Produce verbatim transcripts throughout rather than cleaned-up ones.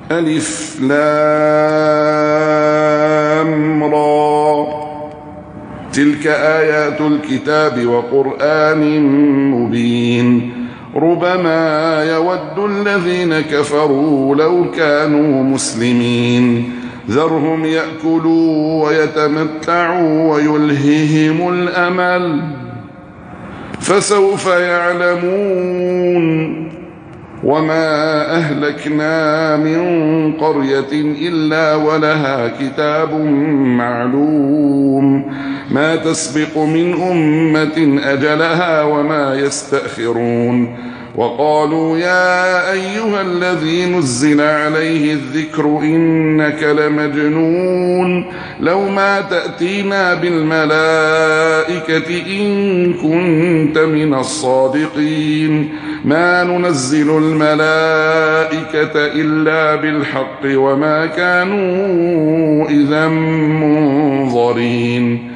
ألف لام را تلك آيات الكتاب وقرآن مبين ربما يود الذين كفروا لو كانوا مسلمين ذرهم يأكلوا ويتمتعوا ويلههم الأمل فسوف يعلمون وما أهلكنا من قرية إلا ولها كتاب معلوم ما تسبق من أمة أجلها وما يستأخرون وقالوا يا أيها الذي نزل عليه الذكر إنك لمجنون لو ما تأتينا بالملائكة إن كنت من الصادقين ما ننزل الملائكة إلا بالحق وما كانوا إذا منظرين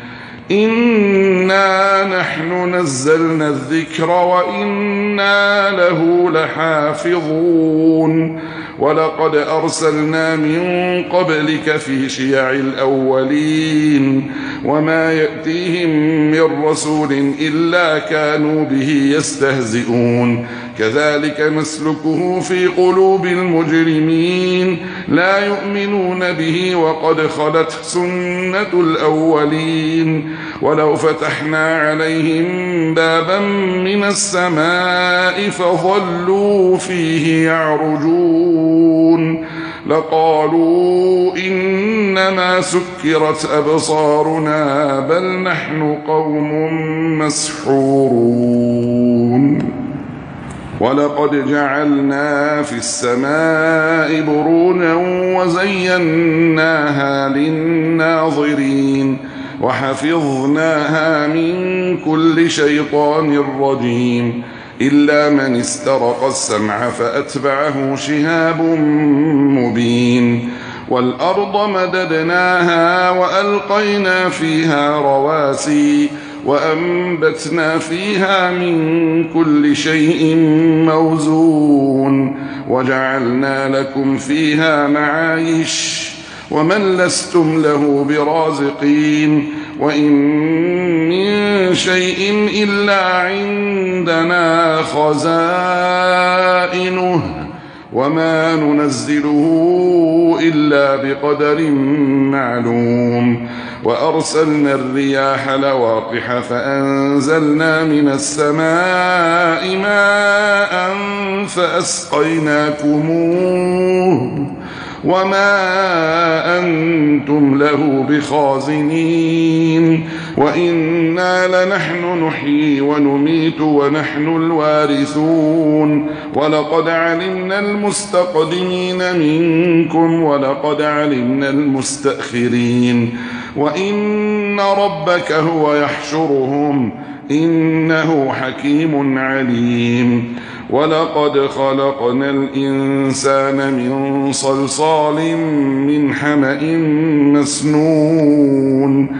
إنا نحن نزلنا الذكر وإنا له لحافظون ولقد أرسلنا من قبلك في شيع الأولين وما يأتيهم من رسول إلا كانوا به يستهزئون كذلك نسلكه في قلوب المجرمين لا يؤمنون به وقد خلت سنة الأولين ولو فتحنا عليهم بابا من السماء فظلوا فيه يعرجون لقالوا إنما سكرت أبصارنا بل نحن قوم مسحورون ولقد جعلنا في السماء بروجا وزيناها للناظرين وحفظناها من كل شيطان رجيم إلا من استرق السمع فأتبعه شهاب مبين والأرض مددناها وألقينا فيها رواسي وأنبتنا فيها من كل شيء موزون وجعلنا لكم فيها معايش ومن لستم له برازقين وإن من شيء إلا عندنا خزائنه وما ننزله إلا بقدر معلوم وأرسلنا الرياح لواقح فأنزلنا من السماء ماء فأسقيناكموه وما أنتم له بخازنين وإنا لنحن نحيي ونميت ونحن الوارثون ولقد علمنا المستقدمين منكم ولقد علمنا المستأخرين وإن ربك هو يحشرهم إنه حكيم عليم ولقد خلقنا الإنسان من صلصال من حمأ مسنون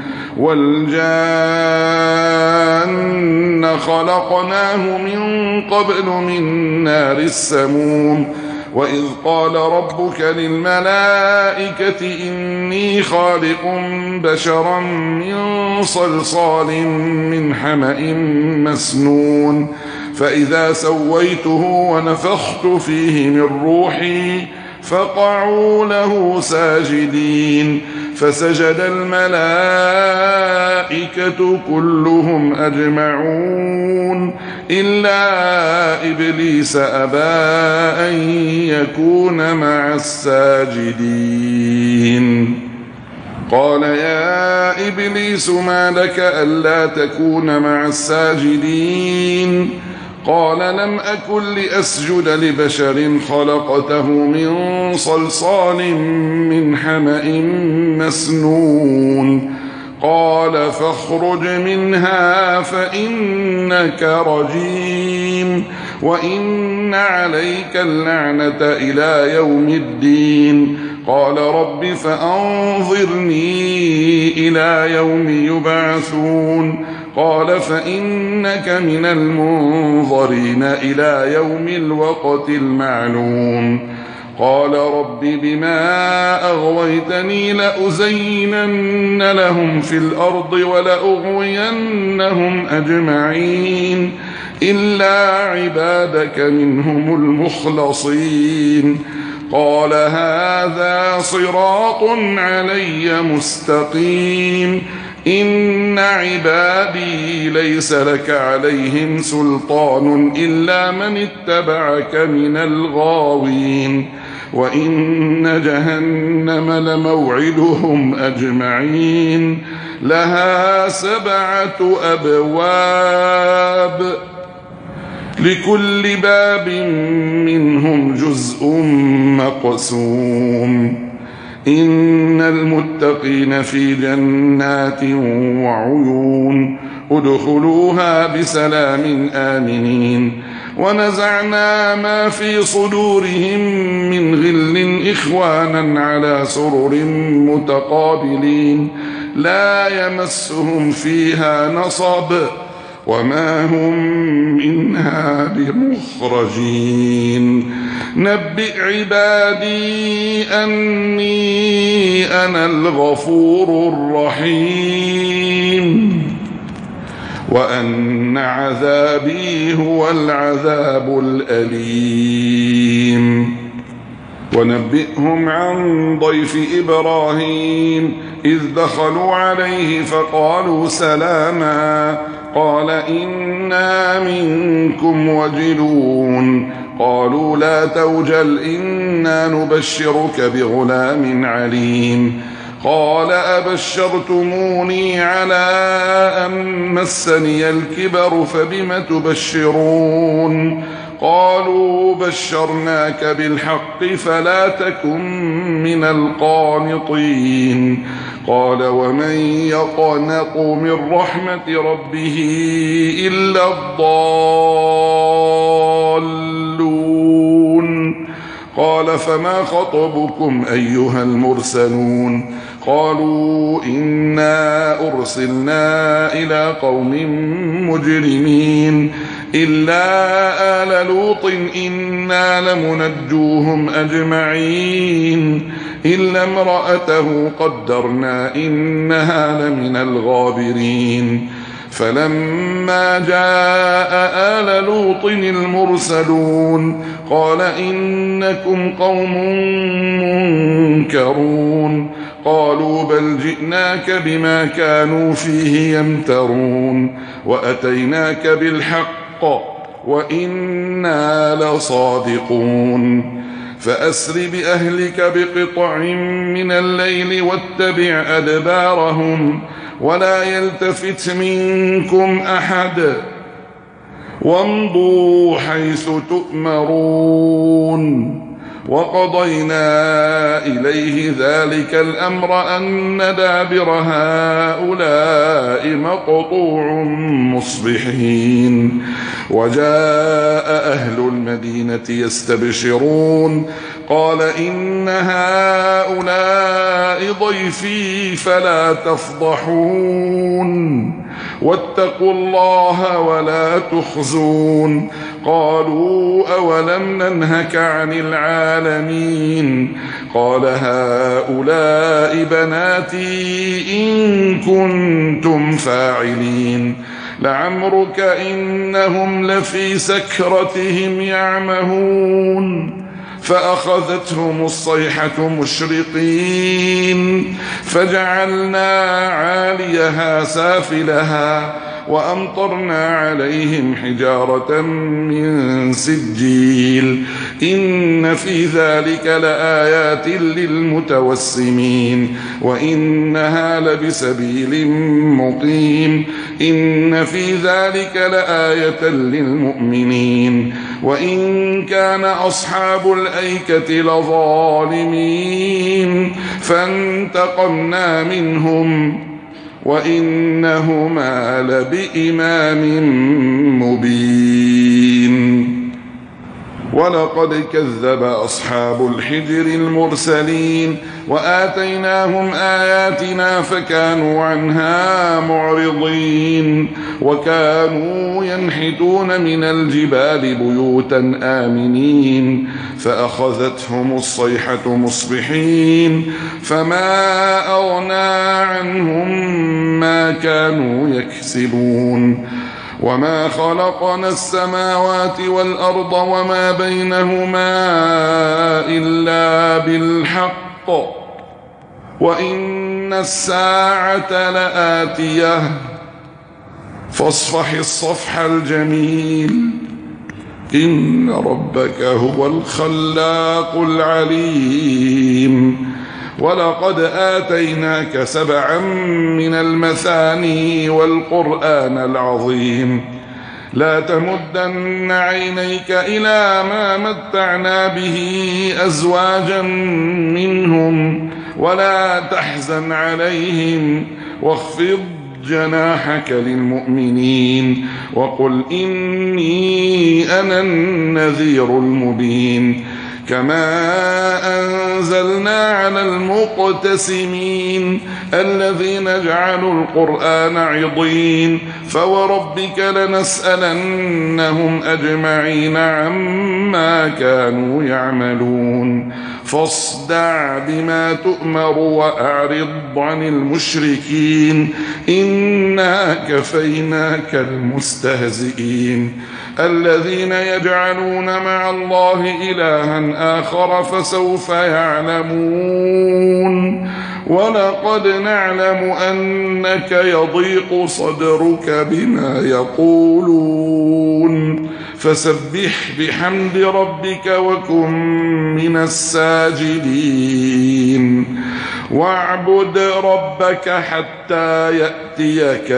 والجان خلقناه من قبل من نار السموم وإذ قال ربك للملائكة إني خالق بشرا من صلصال من حمأ مسنون فإذا سويته ونفخت فيه من روحي فقعوا له ساجدين فسجد الملائكة كلهم أجمعون إلا إبليس أبى أن يكون مع الساجدين قال يا إبليس ما لك ألا تكون مع الساجدين قال لم أكن لأسجد لبشر خلقته من صلصال من حمأ مسنون قال فاخرج منها فإنك رجيم وإن عليك اللعنة إلى يوم الدين قال رب فأنظرني إلى يوم يبعثون قال فإنك من المنظرين إلى يوم الوقت المعلوم قال رب بما أغويتني لأزينن لهم في الأرض ولأغوينهم أجمعين إلا عبادك منهم المخلصين قال هذا صراط علي مستقيم إن عبادي ليس لك عليهم سلطان إلا من اتبعك من الغاوين وإن جهنم لموعدهم أجمعين لها سبعة أبواب لكل باب منهم جزء مقسوم إن المتقين في جنات وعيون ادخلوها بسلام آمنين ونزعنا ما في صدورهم من غل إخوانا على سرر متقابلين لا يمسهم فيها نصب وما هم منها بمخرجين نبئ عبادي أني أنا الغفور الرحيم وأن عذابي هو العذاب الأليم ونبئهم عن ضيف إبراهيم إذ دخلوا عليه فقالوا سلاما قال إنا منكم وجلون قالوا لا توجل إنا نبشرك بغلام عليم قال أبشرتموني على أن مسني الكبر فبم تبشرون قالوا بشرناك بالحق فلا تكن من القانطين قال ومن يقنط من رحمة ربه إلا الضالون قال فما خطبكم أيها المرسلون قالوا إنا أرسلنا إلى قوم مجرمين إلا آل لوط إنا لمنجوهم أجمعين إلا امرأته قدرنا إنها لمن الغابرين فلما جاء آل لوط المرسلون قال إنكم قوم منكرون قالوا بل جئناك بما كانوا فيه يمترون وأتيناك بالحق وإنا لصادقون فأسر بأهلك بقطع من الليل واتبع أدبارهم ولا يلتفت منكم أحد وامضوا حيث تؤمرون وقضينا إليه ذلك الأمر أن دابر هؤلاء مقطوع مصبحين وجاء أهل المدينة يستبشرون قال إن هؤلاء ضيفي فلا تفضحون واتقوا الله ولا تخزون قالوا أولم ننهك عن العالمين قال هؤلاء بناتي إن كنتم فاعلين لعمرك إنهم لفي سكرتهم يعمهون فأخذتهم الصيحة مشرقين فجعلنا عاليها سافلها وأمطرنا عليهم حجارة من سجيل إن في ذلك لآيات للمتوسمين وإنها لبسبيل مقيم إن في ذلك لآية للمؤمنين وإن كان أصحاب الأيكة لظالمين فانتقمنا منهم وإنهما لبإمام مبين ولقد كذب أصحاب الحجر المرسلين وآتيناهم آياتنا فكانوا عنها معرضين وكانوا ينحتون من الجبال بيوتا آمنين فأخذتهم الصيحة مصبحين فما أغنى عنهم ما كانوا يكسبون وما خلقنا السماوات والأرض وما بينهما إلا بالحق وإن الساعة لآتية فاصفح الصفح الجميل إن ربك هو الخلاق العليم ولقد آتيناك سبعا من المثاني والقرآن العظيم لا تمدن عينيك إلى ما متعنا به أزواجا منهم ولا تحزن عليهم واخفض جناحك للمؤمنين وقل إني أنا النذير المبين كما أنزلنا على المقتسمين الذين جعلوا القرآن عضين فوربك لنسألنهم أجمعين عما كانوا يعملون فاصدع بما تؤمر وأعرض عن المشركين إنا كفيناك المستهزئين الذين يجعلون مع الله إلها آخر فسوف يعلمون ولقد نعلم أنك يضيق صدرك بما يقولون فسبح بحمد ربك وكن من الساجدين واعبد ربك حتى يأتيك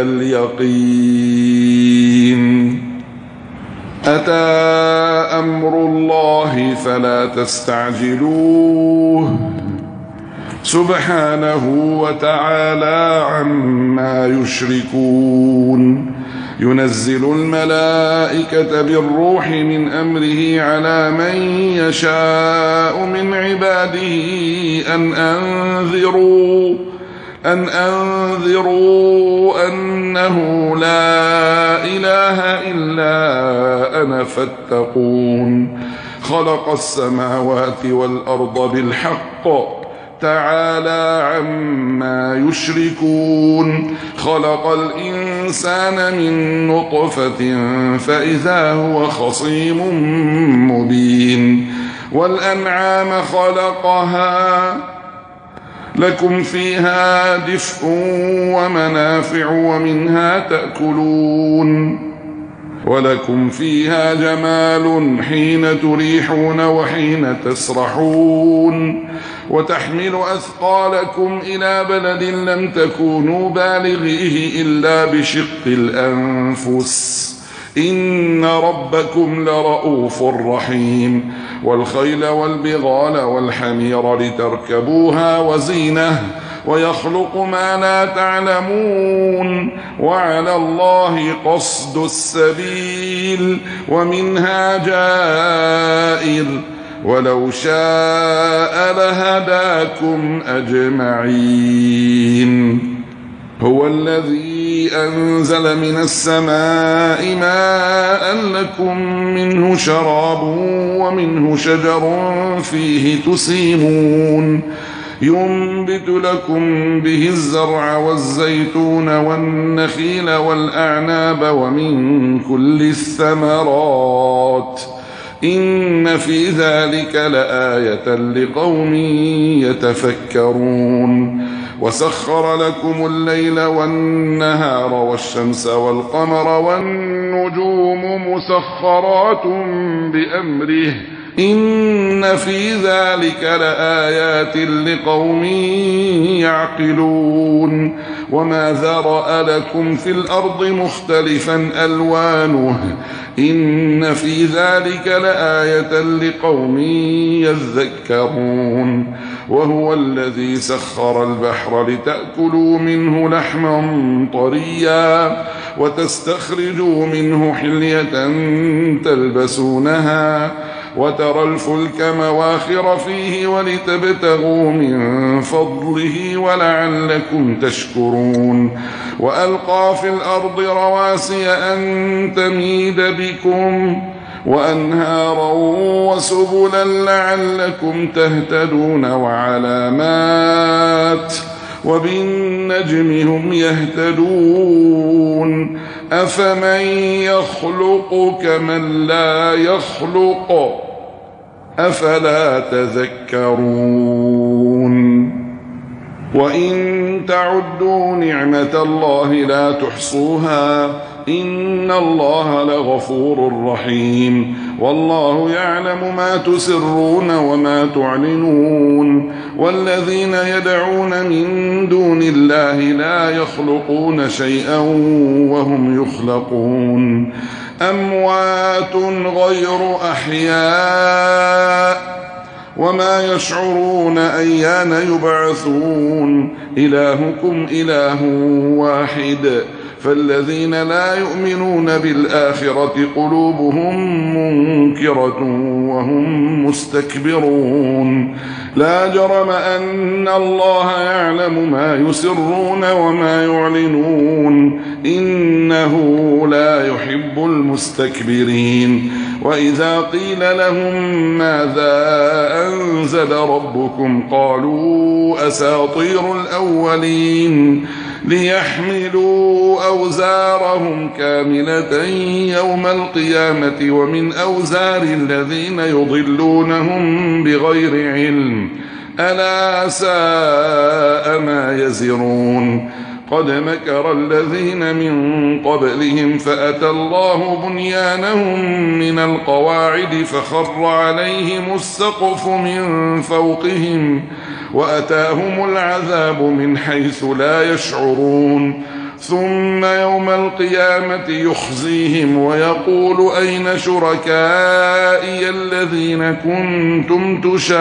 اليقين أتى أمر الله فلا تستعجلوه سبحانه وتعالى عما يشركون ينزل الملائكة بالروح من أمره على من يشاء من عباده أن أنذروا أن أنذروا أنه لا إله إلا أنا فاتقون خلق السماوات والأرض بالحق تعالى عما يشركون خلق الإنسان من نطفة فإذا هو خصيم مبين والأنعام خلقها لكم فيها دفء ومنافع ومنها تأكلون ولكم فيها جمال حين تريحون وحين تسرحون وتحمل أثقالكم إلى بلد لم تكونوا بالغيه إلا بشق الأنفس إن ربكم لرؤوف رحيم والخيل والبغال والحمير لتركبوها وزينة ويخلق ما لا تعلمون وعلى الله قصد السبيل ومنها جائر ولو شاء لهداكم أجمعين هو الذي أنزل من السماء ماء لكم منه شراب ومنه شجر فيه تسيمون ينبت لكم به الزرع والزيتون والنخيل والأعناب ومن كل الثمرات إن في ذلك لآية لقوم يتفكرون وسخر لكم الليل والنهار والشمس والقمر والنجوم مسخرات بأمره إن في ذلك لآيات لقوم يعقلون وما ذرأ لكم في الأرض مختلفا ألوانه إن في ذلك لآية لقوم يذكرون وهو الذي سخر البحر لتأكلوا منه لحما طريا وتستخرجوا منه حلية تلبسونها وترى الفلك مواخر فيه ولتبتغوا من فضله ولعلكم تشكرون وألقى في الأرض رواسي أن تميد بكم وأنهارا وسبلا لعلكم تهتدون وعلامات وبالنجم هم يهتدون أفمن يخلق كمن لا يخلق أفلا تذكرون وإن تعدوا نعمة الله لا تحصوها إن الله لغفور رحيم والله يعلم ما تسرون وما تعلنون والذين يدعون من دون الله لا يخلقون شيئا وهم يخلقون أموات غير أحياء وما يشعرون أيان يبعثون إلهكم إله واحد فالذين لا يؤمنون بالآخرة قلوبهم منكرة وهم مستكبرون لا جرم أن الله يعلم ما يسرون وما يعلنون إنه لا يحب المستكبرين وإذا قيل لهم ماذا أنزل ربكم قالوا أساطير الأولين ليحملوا أوزارهم كاملة يوم القيامة ومن أوزار الذين يضلونهم بغير علم ألا ساء ما يزرون قد مكر الذين من قبلهم فأتى الله بنيانهم من القواعد فخر عليهم السقف من فوقهم وأتاهم العذاب من حيث لا يشعرون ثم يوم القيامة يخزيهم ويقول أين شركائي الذين كنتم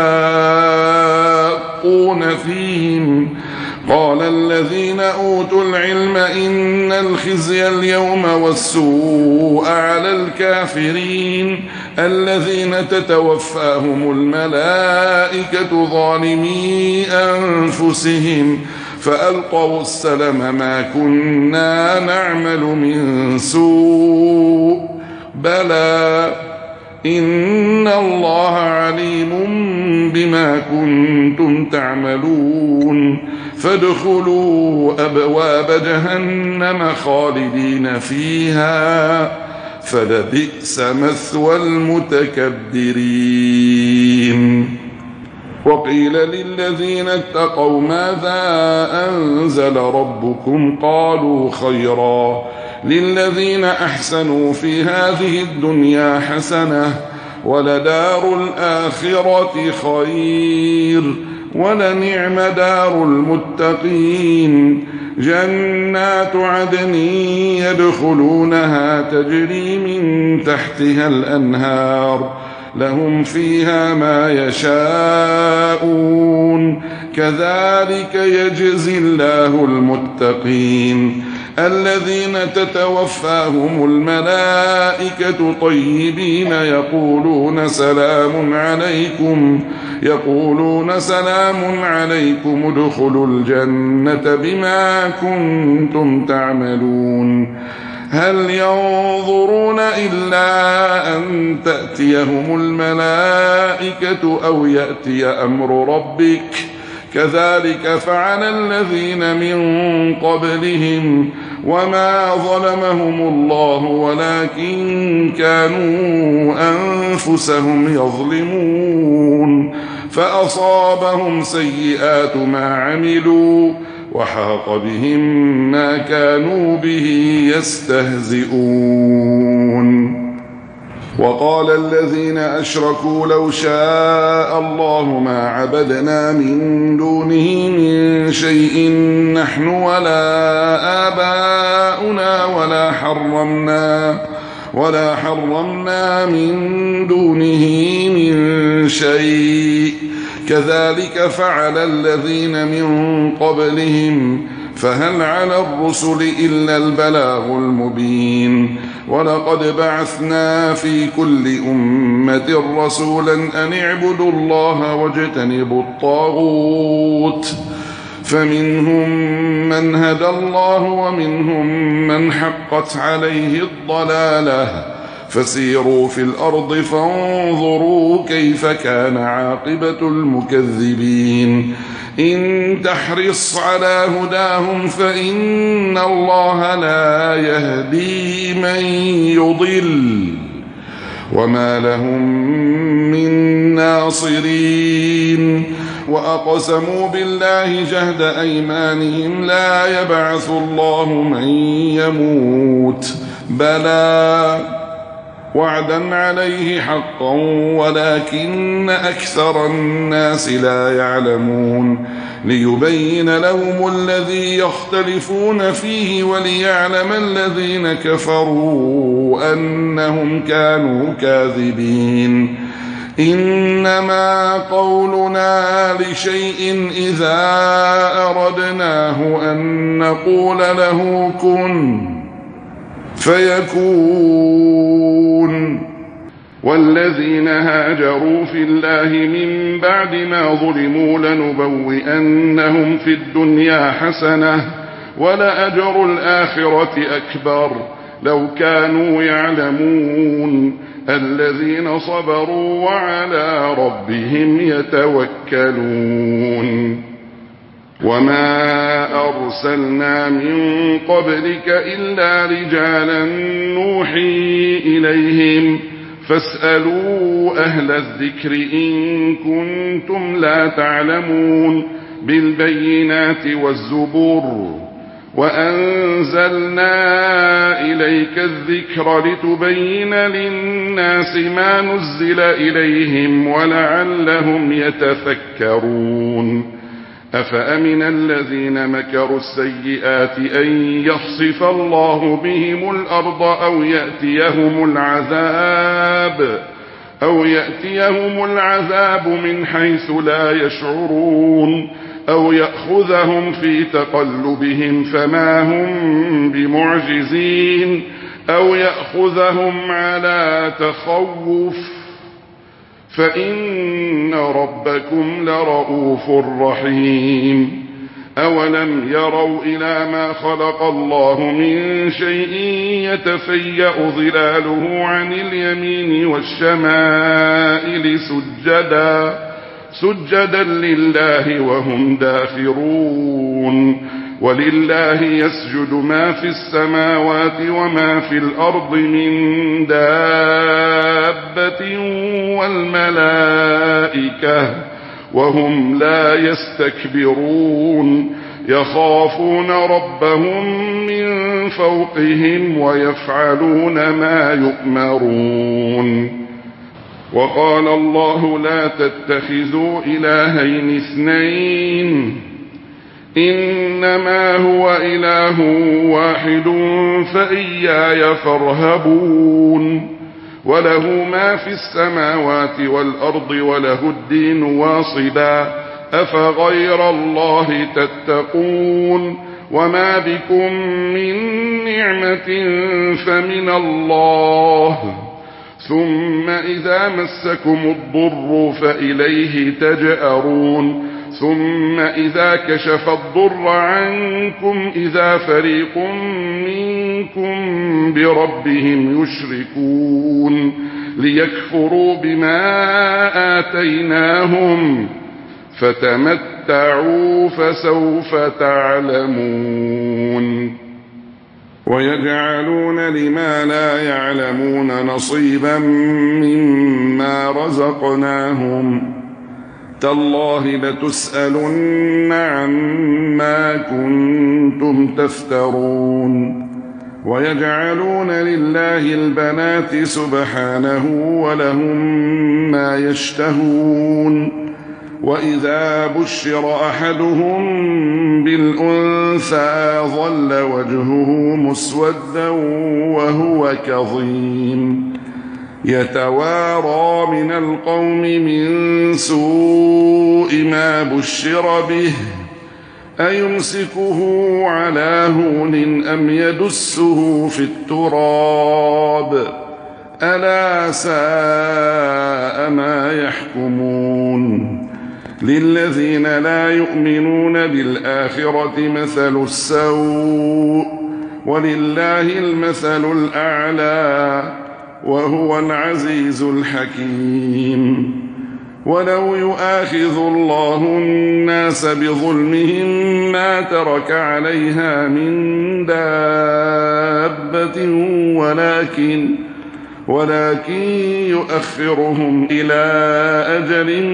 تشاقون فيهم قال الذين أوتوا العلم إن الخزي اليوم والسوء على الكافرين الذين تتوفاهم الملائكة ظالمي أنفسهم فألقوا السلم ما كنا نعمل من سوء بلى إن الله عليم بما كنتم تعملون فادخلوا أبواب جهنم خالدين فيها فلبئس مثوى المتكبرين وقيل للذين اتقوا ماذا أنزل ربكم قالوا خيرا للذين أحسنوا في هذه الدنيا حسنة ولدار الآخرة خير ولنعم دار المتقين جنات عدن يدخلونها تجري من تحتها الأنهار لهم فيها ما يشاءون كذلك يجزي الله المتقين الذين تتوفاهم الملائكة طيبين يقولون سلام عليكم يقولون سلام عليكم ادخلوا الجنة بما كنتم تعملون هل ينظرون إلا أن تأتيهم الملائكة أو يأتي أمر ربك كذلك فعل الذين من قبلهم وما ظلمهم الله ولكن كانوا أنفسهم يظلمون فأصابهم سيئات ما عملوا وحاق بهم ما كانوا به يستهزئون وقال الذين أشركوا لو شاء الله ما عبدنا من دونه من شيء نحن ولا آباؤنا ولا حرمنا ولا حرمنا من دونه من شيء كذلك فعل الذين من قبلهم فهل على الرسل إلا البلاغ المبين ولقد بعثنا في كل أمة رسولا أن اعبدوا الله واجتنبوا الطاغوت فمنهم من هدى الله ومنهم من حقت عليه الضلالة فسيروا في الأرض فانظروا كيف كان عاقبة المكذبين إن تحرص على هداهم فإن الله لا يهدي من يضل وما لهم من ناصرين وأقسموا بالله جهد أيمانهم لا يبعث الله من يموت بلى وعدا عليه حقا ولكن أكثر الناس لا يعلمون ليبين لهم الذي يختلفون فيه وليعلم الذين كفروا أنهم كانوا كاذبين إنما قولنا لشيء إذا أردناه أن نقول له كن فيكون والذين هاجروا في الله من بعد ما ظلموا لنبوئنهم في الدنيا حسنة ولأجر الآخرة أكبر لو كانوا يعلمون الذين صبروا وعلى ربهم يتوكلون وما أرسلنا من قبلك إلا رجالا نوحي إليهم فاسألوا أهل الذكر إن كنتم لا تعلمون بالبينات والزبور وأنزلنا إليك الذكر لتبين للناس ما نزل إليهم ولعلهم يتفكرون أفأمن الذين مكروا السيئات أن يخسف الله بهم الأرض أو يأتيهم العذاب أو يأتيهم العذاب من حيث لا يشعرون أو يأخذهم في تقلبهم فما هم بمعجزين أو يأخذهم على تخوف فإن ربكم لرؤوف رحيم أولم يروا إلى ما خلق الله من شيء يتفيأ ظلاله عن اليمين والشمائل سجدا سجدا لله وهم داخرون ولله يسجد ما في السماوات وما في الأرض من دابة والملائكة وهم لا يستكبرون يخافون ربهم من فوقهم ويفعلون ما يؤمرون وقال الله لا تتخذوا إلهين اثنين إنما هو إله واحد فإياي فارهبون وله ما في السماوات والأرض وله الدين واصبا أفغير الله تتقون وما بكم من نعمة فمن الله ثم إذا مسكم الضر فإليه تجأرون ثم إذا كشف الضر عنكم إذا فريق منكم بربهم يشركون ليكفروا بما آتيناهم فتمتعوا فسوف تعلمون ويجعلون لما لا يعلمون نصيبا مما رزقناهم تالله لتسألن عما كنتم تفترون ويجعلون لله البنات سبحانه ولهم ما يشتهون وإذا بشر أحدهم بالأنثى ظل وجهه مسودا وهو كظيم يتوارى من القوم من سوء ما بشر به أيمسكه على هون أم يدسه في التراب ألا ساء ما يحكمون للذين لا يؤمنون بالآخرة مثل السوء ولله المثل الأعلى وهو العزيز الحكيم ولو يؤاخذ الله الناس بظلمهم ما ترك عليها من دابة ولكن ولكن يؤخرهم إلى أجل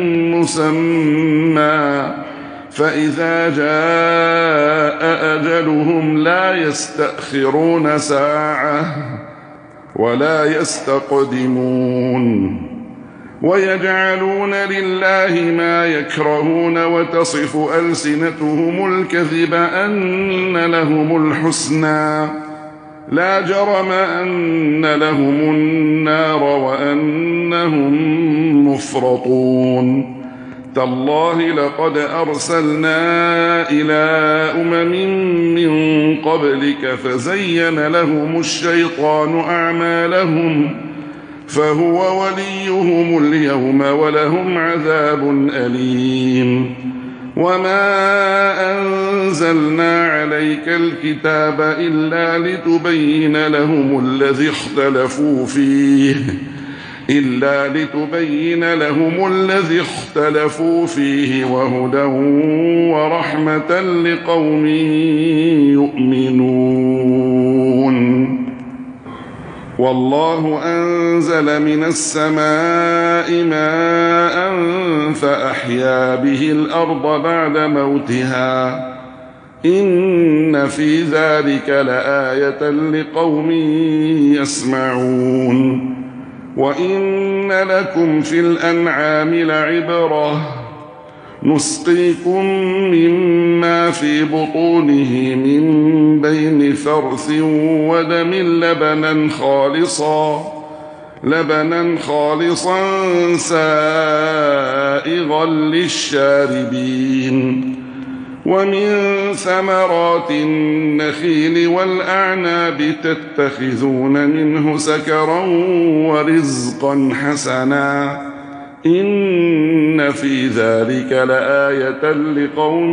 مسمى فإذا جاء أجلهم لا يستأخرون ساعة ولا يستقدمون ويجعلون لله ما يكرهون وتصف ألسنتهم الكذب أن لهم الحسنى لا جرم أن لهم النار وأنهم مفرطون تالله لقد أرسلنا إلى أمم من قبلك فزين لهم الشيطان أعمالهم فهو وليهم اليوم ولهم عذاب أليم وما أنزلنا عليك الكتاب إلا لتبين لهم الذي اختلفوا فيه إلا لتبين لهم الذي اختلفوا فيه وهدى ورحمة لقوم يؤمنون والله أنزل من السماء ماء فأحيا به الأرض بعد موتها إن في ذلك لآية لقوم يسمعون وإن لكم في الأنعام لعبرة نسقيكم مما في بطونه من بين فرث ودم لبنا خالصا لبنا خالصا سائغا للشاربين ومن ثمرات النخيل والأعناب تتخذون منه سكرا ورزقا حسنا إن في ذلك لآية لقوم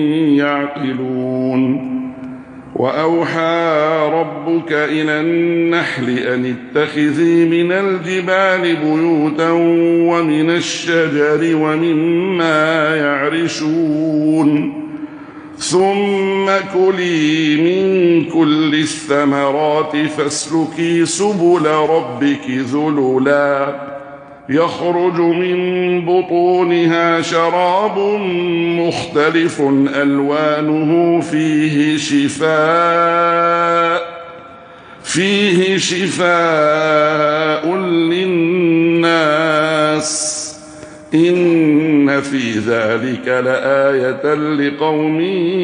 يعقلون وأوحى ربك إلى النحل أن اتخذي من الجبال بيوتا ومن الشجر ومما يعرشون ثم كلي من كل الثمرات فاسلكي سبل ربك ذللا يخرج من بطونها شراب مختلف ألوانه فيه شفاء فيه شفاء للناس إن في ذلك لآية لقوم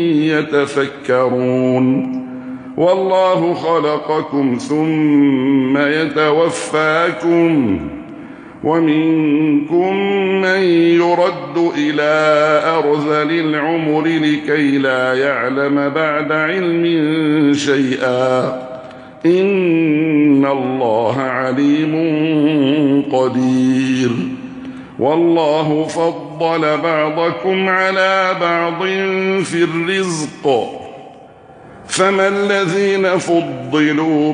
يتفكرون والله خلقكم ثم يتوفاكم ومنكم من يرد إلى أرذل العمر لكي لا يعلم بعد علم شيئا إن الله عليم قدير والله فضل بعضكم على بعض في الرزق فما الذين فضلوا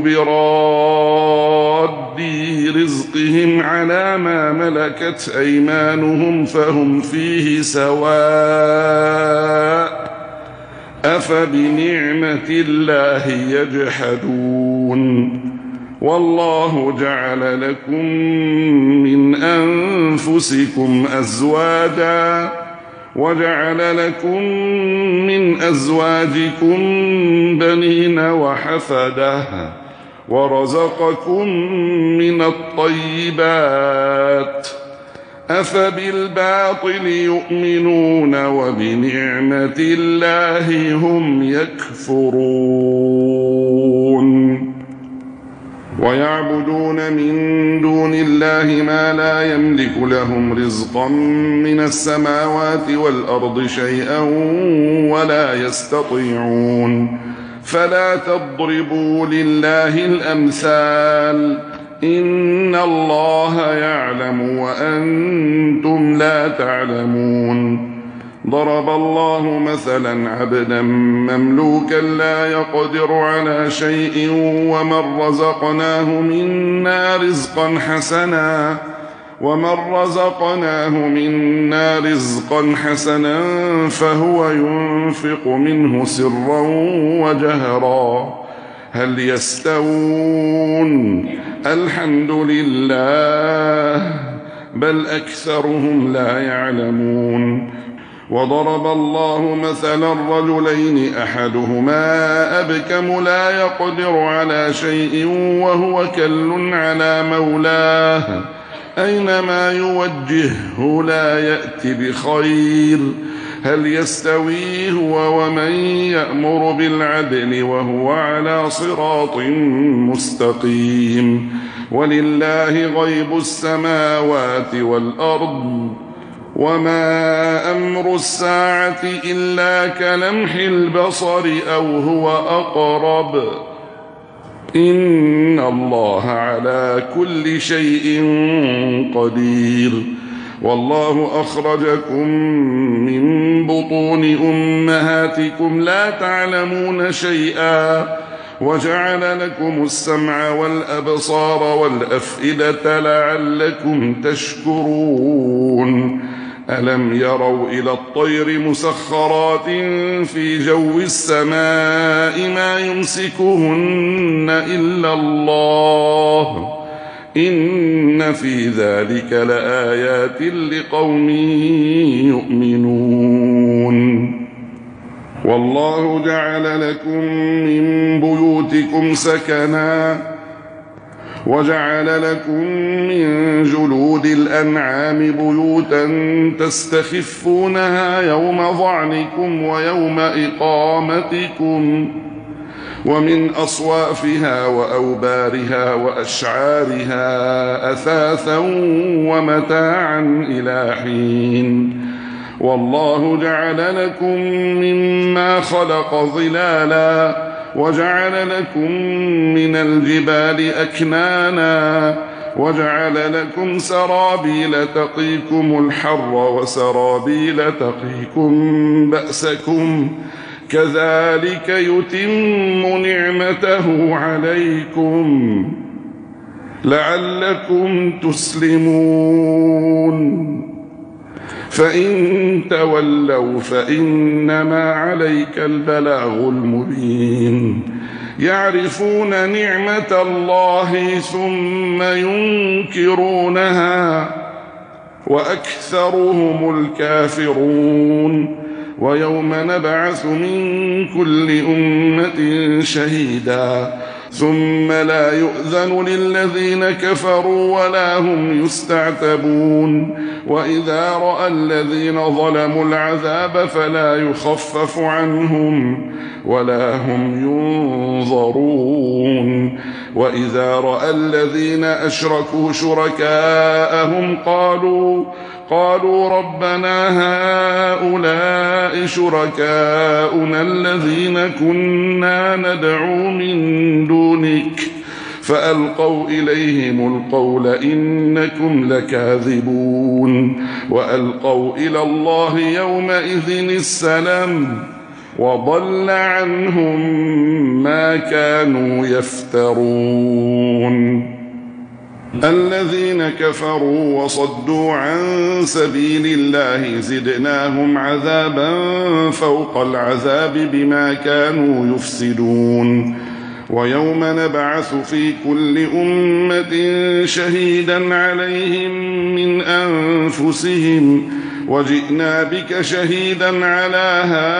براد رزقهم على ما ملكت أيمانهم فهم فيه سواء أفبنعمة الله يجحدون والله جعل لكم من أنفسكم أزواجا وجعل لكم من أزواجكم بنين وحفدة ورزقكم من الطيبات أفبالباطل يؤمنون وبنعمة الله هم يكفرون ويعبدون من دون الله ما لا يملك لهم رزقا من السماوات والأرض شيئا ولا يستطيعون. فلا تضربوا لله الأمثال، إن الله يعلم وأنتم لا تعلمون. ضرب الله مثلا عبدا مملوكا لا يقدر على شيء ومن رزقناه منا رزقا حسنا ومن رزقناه منا رزقا حسنا فهو ينفق منه سرا وجهرا هل يستوون؟ الحمد لله بل أكثرهم لا يعلمون. وضرب الله مثلا رجلين أحدهما أبكم لا يقدر على شيء وهو كل على مولاه أينما يوجهه لا يأت بخير هل يستوي هو ومن يأمر بالعدل وهو على صراط مستقيم. ولله غيب السماوات والأرض وما أمر الساعة إلا كلمح البصر أو هو أقرب إن الله على كل شيء قدير. والله أخرجكم من بطون أمهاتكم لا تعلمون شيئا وجعل لكم السمع والأبصار والأفئدة لعلكم تشكرون. ألم يروا إلى الطير مسخرات في جو السماء ما يمسكهن إلا الله إن في ذلك لآيات لقوم يؤمنون. والله جعل لكم من بيوتكم سكنا وجعل لكم من جلود الأنعام بيوتا تستخفونها يوم ظعنكم ويوم إقامتكم ومن أصوافها وأوبارها وأشعارها أثاثا ومتاعا إلى حين. والله جعل لكم مما خلق ظلالا وجعل لكم من الجبال أكنانا وجعل لكم سرابيل تقيكم الحر وسرابيل تقيكم بأسكم كذلك يتم نعمته عليكم لعلكم تسلمون. فإن تولوا فإنما عليك البلاغ المبين. يعرفون نعمة الله ثم ينكرونها وأكثرهم الكافرون. ويوم نبعث من كل أمة شهيدا ثم لا يؤذن للذين كفروا ولا هم يستعتبون. وإذا رأى الذين ظلموا العذاب فلا يخفف عنهم ولا هم ينظرون. وإذا رأى الذين أشركوا شركاءهم قالوا قالوا ربنا هؤلاء شركاؤنا الذين كنا ندعو من دونك فألقوا إليهم القول إنكم لكاذبون. وألقوا إلى الله يومئذ السلام وضل عنهم ما كانوا يفترون. الذين كفروا وصدوا عن سبيل الله زدناهم عذابا فوق العذاب بما كانوا يفسدون. ويوم نبعث في كل أمة شهيدا عليهم من أنفسهم وجئنا بك شهيدا على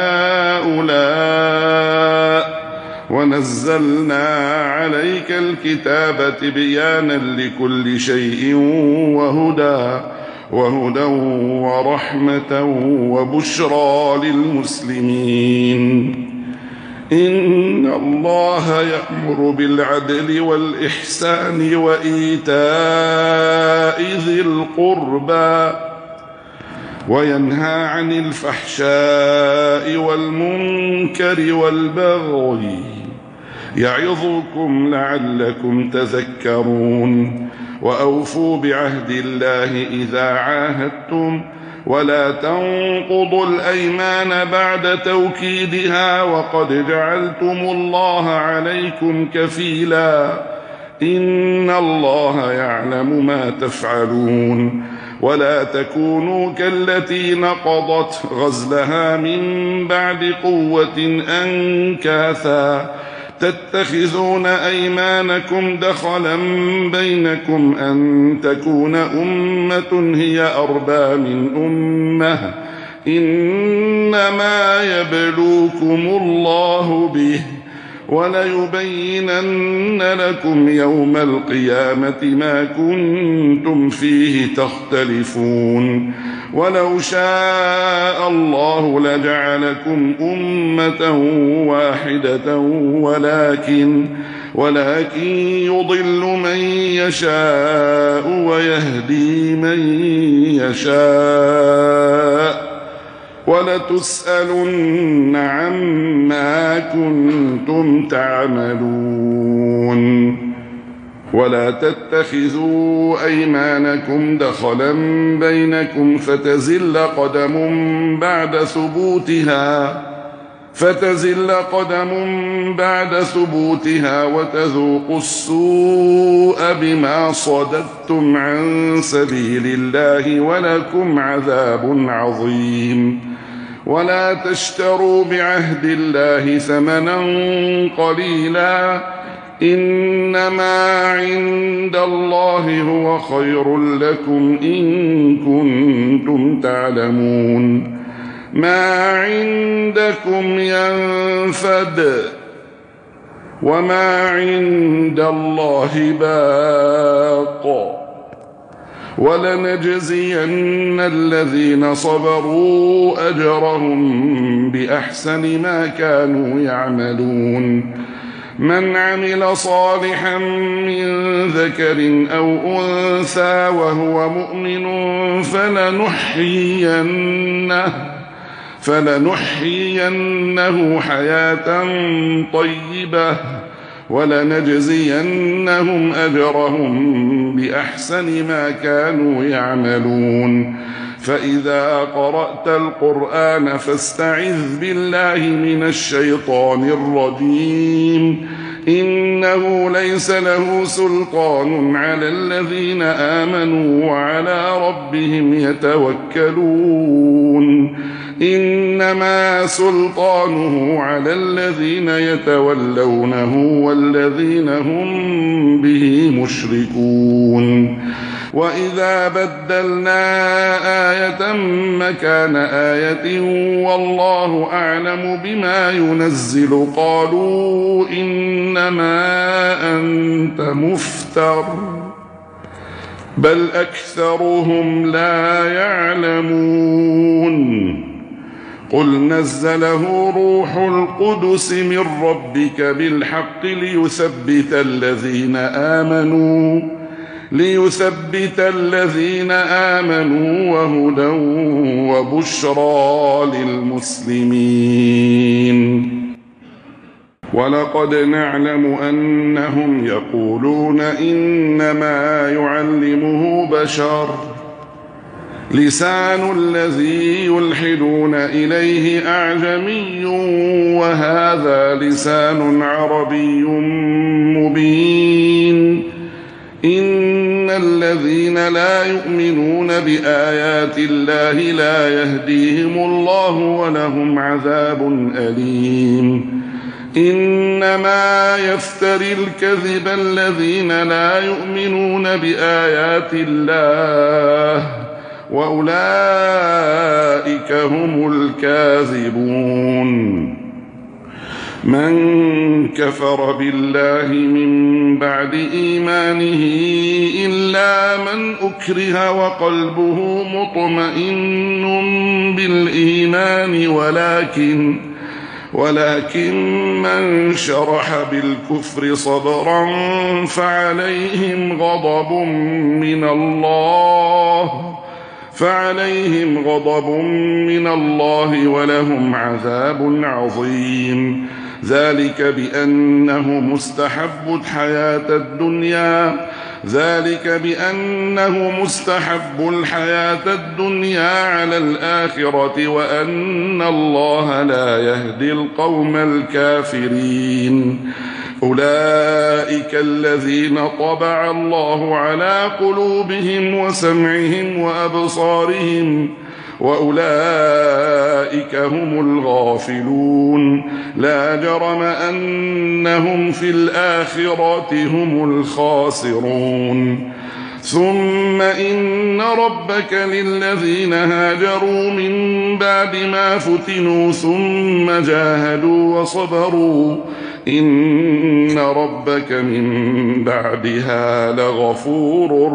هؤلاء ونزلنا عليك الكتاب تبيانا لكل شيء وهدى وهدى ورحمة وبشرى للمسلمين. إن الله يأمر بالعدل والإحسان وإيتاء ذي القربى وينهى عن الفحشاء والمنكر والبغي يعظكم لعلكم تذكرون وأوفوا بعهد الله إذا عاهدتم ولا تنقضوا الأيمان بعد توكيدها وقد جعلتم الله عليكم كفيلا إن الله يعلم ما تفعلون ولا تكونوا كالتي نقضت غزلها من بعد قوة أنكاثا تتخذون أيمانكم دخلا بينكم أن تكون أمة هي أربى من أمة إنما يبلوكم الله به وليبينن لكم يوم القيامة ما كنتم فيه تختلفون ولو شاء الله لجعلكم أمة واحدة ولكن ولكن يضل من يشاء ويهدي من يشاء ولتسألن عما كنتم تعملون ولا تتخذوا أيمانكم دخلا بينكم فتزل قدم بعد ثبوتها فتزل قدم بعد ثبوتها وتذوقوا السوء بما صددتم عن سبيل الله ولكم عذاب عظيم ولا تشتروا بعهد الله ثمنا قليلا إنما عند الله هو خير لكم إن كنتم تعلمون ما عندكم ينفد وما عند الله باق ولنجزين الذين صبروا أجرهم بأحسن ما كانوا يعملون من عمل صالحا من ذكر أو أنثى وهو مؤمن فلنحيينه فلنحيينه حياة طيبة ولنجزينهم أجرهم بأحسن ما كانوا يعملون فإذا قرأت القرآن فاستعذ بالله من الشيطان الرجيم إنه ليس له سلطان على الذين آمنوا وعلى ربهم يتوكلون إنما سلطانه على الذين يتولونه والذين هم به مشركون وإذا بدلنا آية مكان آية والله أعلم بما ينزل قالوا إنما أنت مفتر بل أكثرهم لا يعلمون قل نزله روح القدس من ربك بالحق ليثبت الذين آمنوا ليثبت الذين آمنوا وهدى وبشرى للمسلمين ولقد نعلم أنهم يقولون إنما يعلمه بشر لسان الذي يلحدون إليه أعجمي وهذا لسان عربي مبين إن الذين لا يؤمنون بآيات الله لا يهديهم الله ولهم عذاب أليم إنما يفتري الكذب الذين لا يؤمنون بآيات الله وأولئك هم الكاذبون من كفر بالله من بعد إيمانه إلا من أكره وقلبه مطمئن بالإيمان ولكن ولكن من شرح بالكفر صدرا فعليهم غضب من الله فعليهم غضب من الله ولهم عذاب عظيم. ذلك بأنه مستحب الحياة الدنيا ذلك بأنه مستحب الحياة الدنيا على الآخرة وأن الله لا يهدي القوم الكافرين. أولئك الذين طبع الله على قلوبهم وسمعهم وأبصارهم وأولئك هم الغافلون. لا جرم أنهم في الآخرة هم الخاسرون. ثم إن ربك للذين هاجروا من بعد ما فتنوا ثم جاهدوا وصبروا إن ربك من بعدها لغفور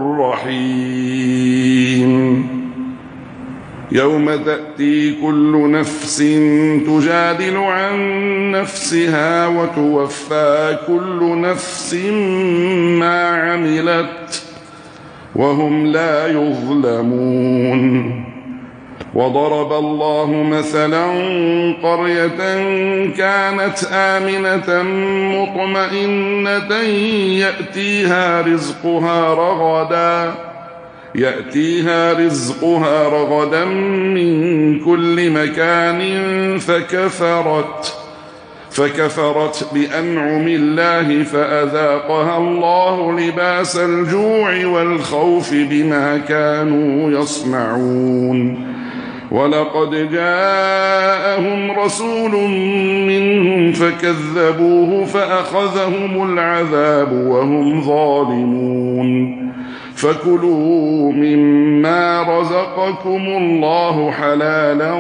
رحيم. يوم تأتي كل نفس تجادل عن نفسها وتوفى كل نفس ما عملت وهم لا يظلمون. وضرب الله مثلا قرية كانت آمنة مطمئنة يأتيها رزقها رغدا يأتيها رزقها رغدا من كل مكان فكفرت فكفرت بأنعم الله فأذاقها الله لباس الجوع والخوف بما كانوا يصنعون. ولقد جاءهم رسول منهم فكذبوه فأخذهم العذاب وهم ظالمون. فكلوا مما رزقكم الله حلالا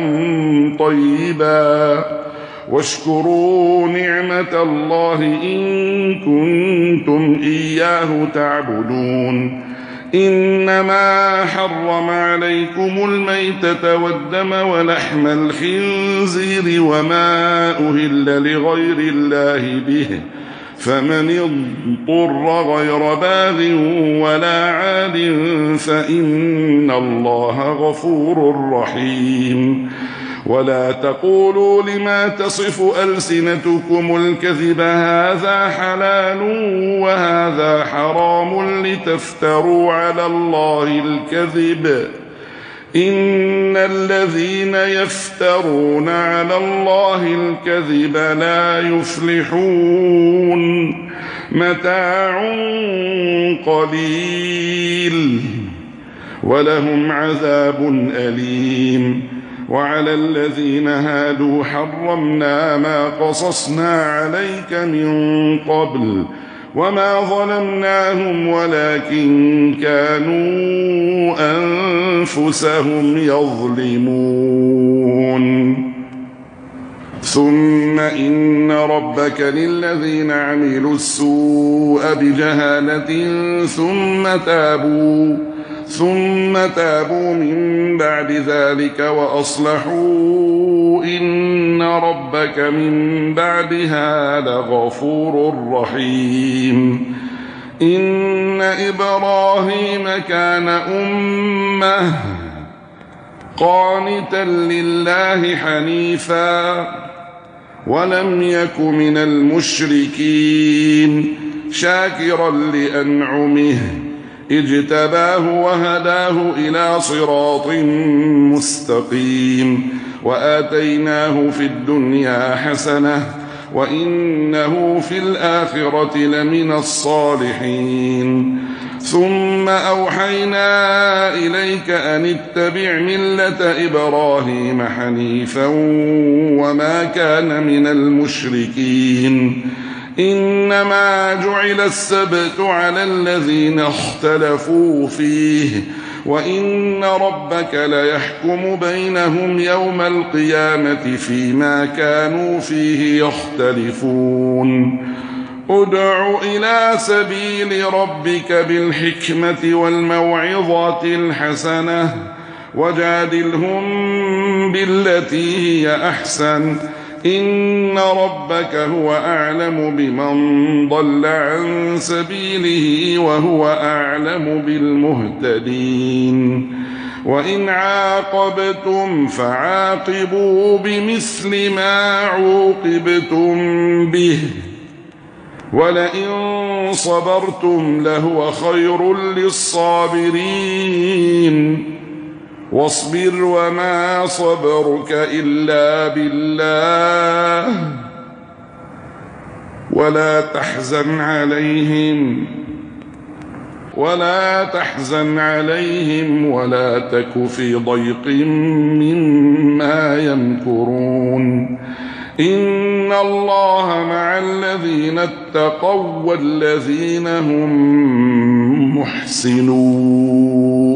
طيبا واشكروا نعمة الله إن كنتم إياه تعبدون. إنما حرم عليكم الميتة والدم ولحم الخنزير وما أهل لغير الله به فمن اضطر غير باغ ولا عاد فإن الله غفور رحيم. ولا تقولوا لما تصف ألسنتكم الكذب هذا حلال وهذا حرام لتفتروا على الله الكذب إن الذين يفترون على الله الكذب لا يفلحون. متاع قليل ولهم عذاب أليم. وعلى الذين هادوا حرمنا ما قصصنا عليك من قبل وما ظلمناهم ولكن كانوا أنفسهم يظلمون. ثم إن ربك للذين عملوا السوء بجهالة ثم تابوا ثم تابوا من بعد ذلك وأصلحوا إن ربك من بعدها لغفور رحيم. إن إبراهيم كان أمة قانتا لله حنيفا ولم يك من المشركين شاكرا لأنعمه اجتباه وهداه إلى صراط مستقيم. وآتيناه في الدنيا حسنة وإنه في الآخرة لمن الصالحين. ثم أوحينا إليك أن اتبع ملة إبراهيم حنيفا وما كان من المشركين. إنما جعل السبت على الذين اختلفوا فيه وإن ربك ليحكم بينهم يوم القيامة فيما كانوا فيه يختلفون. ادع إلى سبيل ربك بالحكمة والموعظة الحسنة وجادلهم بالتي هي أحسن إن ربك هو أعلم بمن ضل عن سبيله وهو أعلم بالمهتدين وإن عاقبتم فعاقبوا بمثل ما عوقبتم به ولئن صبرتم لهو خير للصابرين واصبر وما صبرك إلا بالله ولا تحزن عليهم ولا تحزن عليهم ولا تك في ضيق مما يمكرون إن الله مع الذين اتقوا والذين هم محسنون.